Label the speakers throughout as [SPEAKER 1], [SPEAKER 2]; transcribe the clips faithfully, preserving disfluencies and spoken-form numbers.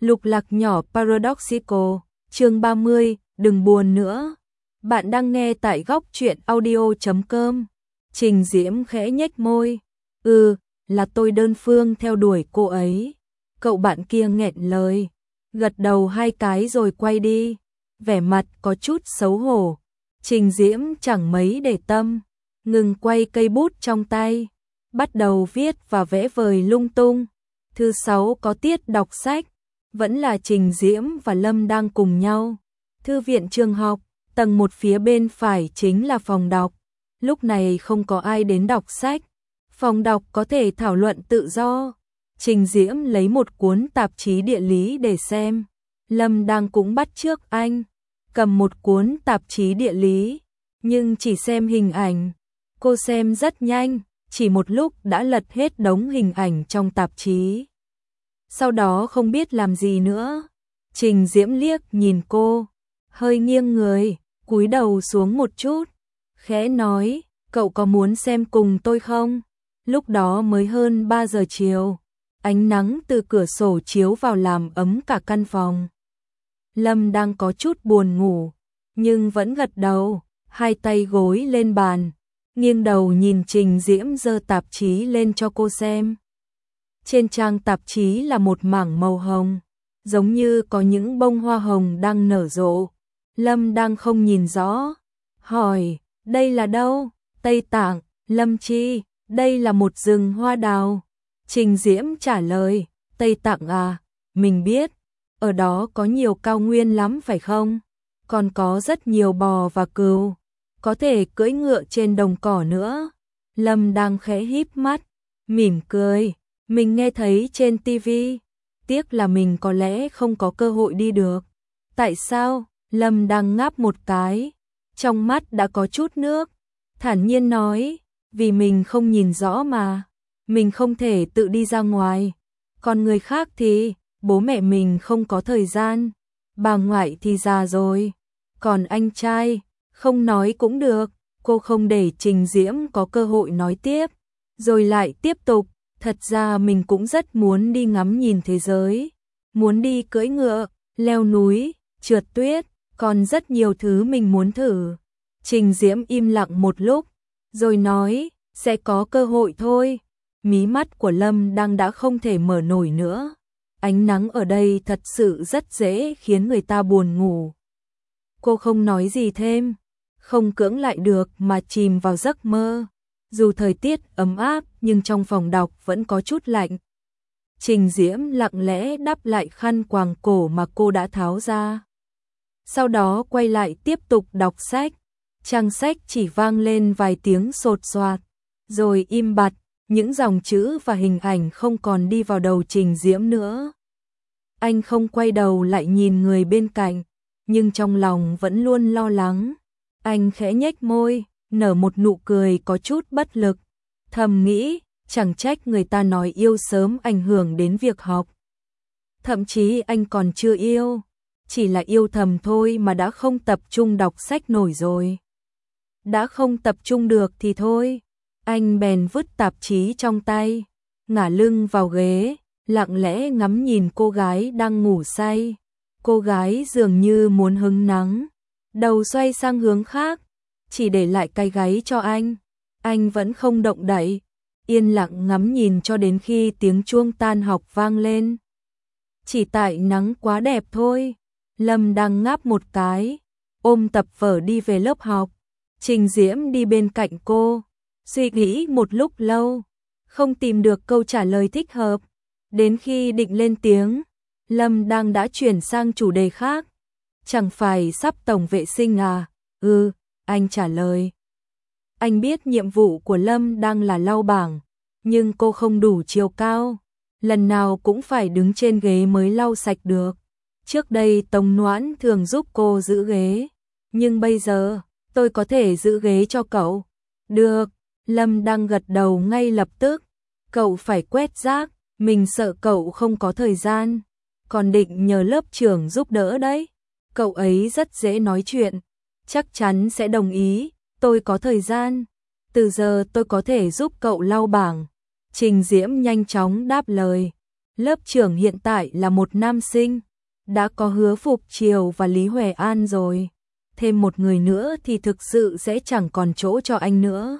[SPEAKER 1] Lục lạc nhỏ Paradoxical, chương ba mươi, đừng buồn nữa. Bạn đang nghe tại góc truyện audio chấm com. Trình Diễm khẽ nhếch môi. Ừ, là tôi đơn phương theo đuổi cô ấy. Cậu bạn kia nghẹn lời, gật đầu hai cái rồi quay đi, vẻ mặt có chút xấu hổ. Trình Diễm chẳng mấy để tâm, ngừng quay cây bút trong tay, bắt đầu viết và vẽ vời lung tung. Thứ sáu có tiết đọc sách, vẫn là Trình Diễm và Lâm đang cùng nhau. Thư viện trường học, tầng một phía bên phải chính là phòng đọc. Lúc này không có ai đến đọc sách, phòng đọc có thể thảo luận tự do. Trình Diễm lấy một cuốn tạp chí địa lý để xem. Lâm đang cũng bắt chước anh, cầm một cuốn tạp chí địa lý, nhưng chỉ xem hình ảnh. Cô xem rất nhanh, chỉ một lúc đã lật hết đống hình ảnh trong tạp chí. Sau đó không biết làm gì nữa. Trình Diễm liếc nhìn cô, hơi nghiêng người, cúi đầu xuống một chút, khẽ nói, cậu có muốn xem cùng tôi không? Lúc đó mới hơn ba giờ chiều, ánh nắng từ cửa sổ chiếu vào làm ấm cả căn phòng. Lâm đang có chút buồn ngủ, nhưng vẫn gật đầu, hai tay gối lên bàn, nghiêng đầu nhìn Trình Diễm giơ tạp chí lên cho cô xem. Trên trang tạp chí là một mảng màu hồng, giống như có những bông hoa hồng đang nở rộ. Lâm đang không nhìn rõ, hỏi, đây là đâu? Tây Tạng. Lâm chi, đây là một rừng hoa đào. Trình Diễm trả lời, Tây Tạng à, mình biết, ở đó có nhiều cao nguyên lắm phải không? Còn có rất nhiều bò và cừu, có thể cưỡi ngựa trên đồng cỏ nữa. Lâm đang khẽ híp mắt, mỉm cười, mình nghe thấy trên tivi, tiếc là mình có lẽ không có cơ hội đi được. Tại sao? Lâm đang ngáp một cái, trong mắt đã có chút nước, thản nhiên nói, vì mình không nhìn rõ mà, mình không thể tự đi ra ngoài. Còn người khác thì, bố mẹ mình không có thời gian, bà ngoại thì già rồi, còn anh trai, không nói cũng được. Cô không để Trình Diễm có cơ hội nói tiếp, rồi lại tiếp tục, thật ra mình cũng rất muốn đi ngắm nhìn thế giới, muốn đi cưỡi ngựa, leo núi, trượt tuyết, còn rất nhiều thứ mình muốn thử. Trình Diễm im lặng một lúc, rồi nói, sẽ có cơ hội thôi. Mí mắt của Lâm đang đã không thể mở nổi nữa. Ánh nắng ở đây thật sự rất dễ khiến người ta buồn ngủ. Cô không nói gì thêm, không cưỡng lại được mà chìm vào giấc mơ. Dù thời tiết ấm áp nhưng trong phòng đọc vẫn có chút lạnh. Trình Diễm lặng lẽ đắp lại khăn quàng cổ mà cô đã tháo ra. Sau đó quay lại tiếp tục đọc sách. Trang sách chỉ vang lên vài tiếng sột soạt, rồi im bặt, những dòng chữ và hình ảnh không còn đi vào đầu Trình Diễm nữa. Anh không quay đầu lại nhìn người bên cạnh, nhưng trong lòng vẫn luôn lo lắng. Anh khẽ nhếch môi, nở một nụ cười có chút bất lực, thầm nghĩ, chẳng trách người ta nói yêu sớm ảnh hưởng đến việc học. Thậm chí anh còn chưa yêu, chỉ là yêu thầm thôi mà đã không tập trung đọc sách nổi rồi. Đã không tập trung được thì thôi, anh bèn vứt tạp chí trong tay, ngả lưng vào ghế, lặng lẽ ngắm nhìn cô gái đang ngủ say. Cô gái dường như muốn hứng nắng, đầu xoay sang hướng khác, chỉ để lại cái gáy cho anh. Anh vẫn không động đậy, yên lặng ngắm nhìn cho đến khi tiếng chuông tan học vang lên. Chỉ tại nắng quá đẹp thôi. Lâm đang ngáp một cái, ôm tập vở đi về lớp học. Trình Diễm đi bên cạnh cô, suy nghĩ một lúc lâu, không tìm được câu trả lời thích hợp. Đến khi định lên tiếng, Lâm đang đã chuyển sang chủ đề khác. Chẳng phải sắp tổng vệ sinh à? Ừ, anh trả lời. Anh biết nhiệm vụ của Lâm đang là lau bảng, nhưng cô không đủ chiều cao, lần nào cũng phải đứng trên ghế mới lau sạch được. Trước đây Tống Noãn thường giúp cô giữ ghế, nhưng bây giờ, tôi có thể giữ ghế cho cậu. Được, Lâm đang gật đầu ngay lập tức. Cậu phải quét rác, mình sợ cậu không có thời gian, còn định nhờ lớp trưởng giúp đỡ đấy. Cậu ấy rất dễ nói chuyện, chắc chắn sẽ đồng ý, tôi có thời gian. Từ giờ tôi có thể giúp cậu lau bảng. Trình Diễm nhanh chóng đáp lời. Lớp trưởng hiện tại là một nam sinh, đã có Hứa Phục Triều và Lý Huệ An rồi. Thêm một người nữa thì thực sự sẽ chẳng còn chỗ cho anh nữa.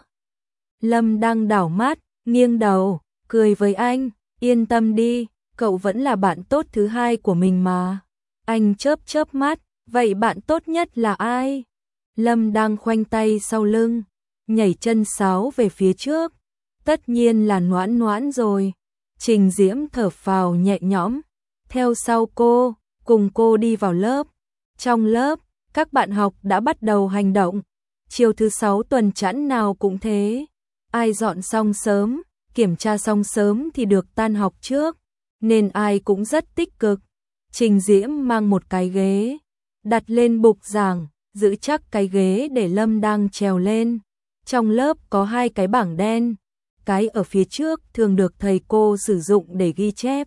[SPEAKER 1] Lâm đang đảo mắt, nghiêng đầu, cười với anh, yên tâm đi, cậu vẫn là bạn tốt thứ hai của mình mà. Anh chớp chớp mắt, vậy bạn tốt nhất là ai? Lâm đang khoanh tay sau lưng, nhảy chân sáo về phía trước. Tất nhiên là Noãn Noãn rồi. Trình Diễm thở phào nhẹ nhõm, theo sau cô, cùng cô đi vào lớp. Trong lớp, các bạn học đã bắt đầu hành động. Chiều thứ sáu tuần chẵn nào cũng thế. Ai dọn xong sớm, kiểm tra xong sớm thì được tan học trước, nên ai cũng rất tích cực. Trình Diễm mang một cái ghế, đặt lên bục giảng, giữ chắc cái ghế để Lâm đang trèo lên. Trong lớp có hai cái bảng đen, cái ở phía trước thường được thầy cô sử dụng để ghi chép.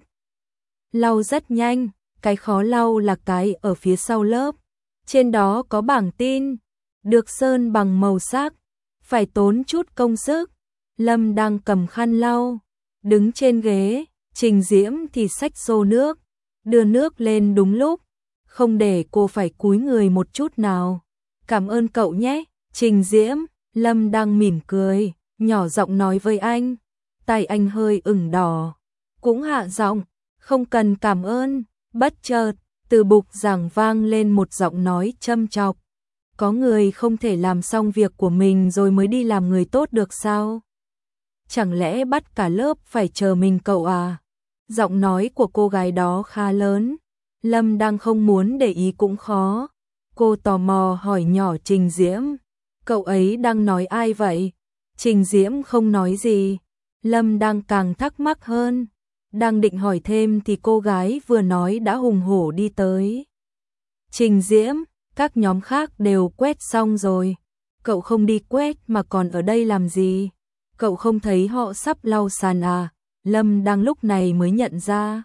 [SPEAKER 1] Lau rất nhanh, cái khó lau là cái ở phía sau lớp. Trên đó có bảng tin, được sơn bằng màu sắc, phải tốn chút công sức. Lâm đang cầm khăn lau, đứng trên ghế, Trình Diễm thì xách xô nước, đưa nước lên đúng lúc, không để cô phải cúi người một chút nào. Cảm ơn cậu nhé, Trình Diễm. Lâm đang mỉm cười, nhỏ giọng nói với anh. Tay anh hơi ửng đỏ, cũng hạ giọng, không cần cảm ơn. Bất chợt, từ bục giảng vang lên một giọng nói châm chọc. Có người không thể làm xong việc của mình rồi mới đi làm người tốt được sao? Chẳng lẽ bắt cả lớp phải chờ mình cậu à? Giọng nói của cô gái đó khá lớn. Lâm đang không muốn để ý cũng khó. Cô tò mò hỏi nhỏ Trình Diễm. Cậu ấy đang nói ai vậy? Trình Diễm không nói gì. Lâm đang càng thắc mắc hơn. Đang định hỏi thêm thì cô gái vừa nói đã hùng hổ đi tới. Trình Diễm, các nhóm khác đều quét xong rồi. Cậu không đi quét mà còn ở đây làm gì? Cậu không thấy họ sắp lau sàn à? Lâm đang lúc này mới nhận ra.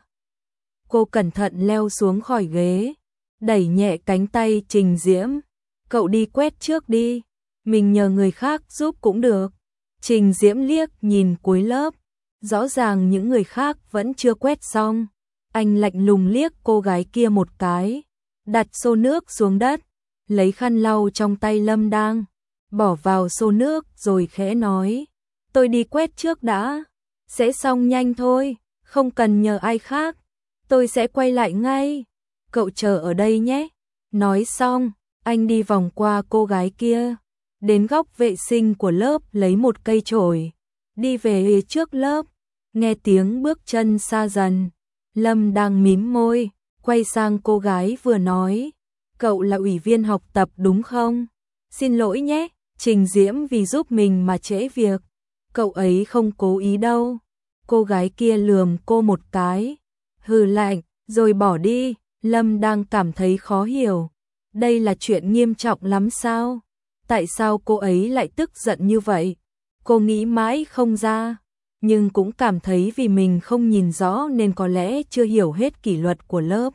[SPEAKER 1] Cô cẩn thận leo xuống khỏi ghế, đẩy nhẹ cánh tay Trình Diễm. Cậu đi quét trước đi, mình nhờ người khác giúp cũng được. Trình Diễm liếc nhìn cuối lớp, rõ ràng những người khác vẫn chưa quét xong. Anh lạnh lùng liếc cô gái kia một cái, đặt xô nước xuống đất, lấy khăn lau trong tay Lâm đang, bỏ vào xô nước rồi khẽ nói. Tôi đi quét trước đã, sẽ xong nhanh thôi, không cần nhờ ai khác, tôi sẽ quay lại ngay. Cậu chờ ở đây nhé. Nói xong, anh đi vòng qua cô gái kia, đến góc vệ sinh của lớp lấy một cây chổi, đi về trước lớp. Nghe tiếng bước chân xa dần, Lâm đang mím môi, quay sang cô gái vừa nói. Cậu là ủy viên học tập đúng không? Xin lỗi nhé, Trình Diễm vì giúp mình mà trễ việc. Cậu ấy không cố ý đâu. Cô gái kia lườm cô một cái, hừ lạnh, rồi bỏ đi. Lâm đang cảm thấy khó hiểu. Đây là chuyện nghiêm trọng lắm sao? Tại sao cô ấy lại tức giận như vậy? Cô nghĩ mãi không ra, nhưng cũng cảm thấy vì mình không nhìn rõ nên có lẽ chưa hiểu hết kỷ luật của lớp.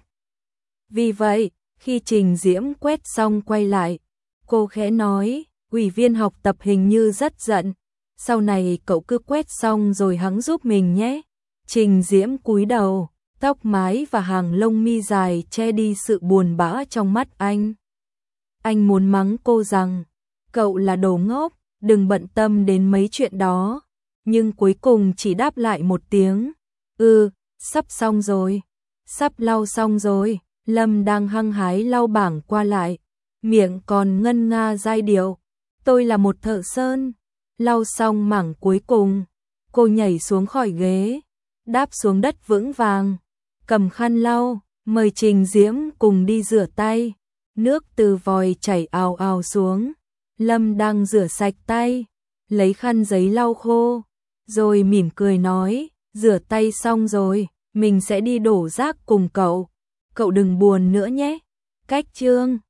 [SPEAKER 1] Vì vậy, khi Trình Diễm quét xong quay lại, cô khẽ nói, ủy viên học tập hình như rất giận. Sau này cậu cứ quét xong rồi hẵng giúp mình nhé. Trình Diễm cúi đầu, tóc mái và hàng lông mi dài che đi sự buồn bã trong mắt anh. Anh muốn mắng cô rằng, cậu là đồ ngốc, đừng bận tâm đến mấy chuyện đó. Nhưng cuối cùng chỉ đáp lại một tiếng, ừ, sắp xong rồi, sắp lau xong rồi. Lâm đang hăng hái lau bảng qua lại, miệng còn ngân nga giai điệu. Tôi là một thợ sơn. Lau xong mảng cuối cùng, cô nhảy xuống khỏi ghế, đáp xuống đất vững vàng, cầm khăn lau, mời Trình Diễm cùng đi rửa tay. Nước từ vòi chảy ào ào xuống. Lâm đang rửa sạch tay, lấy khăn giấy lau khô, rồi mỉm cười nói, rửa tay xong rồi, mình sẽ đi đổ rác cùng cậu. Cậu đừng buồn nữa nhé. Cách chương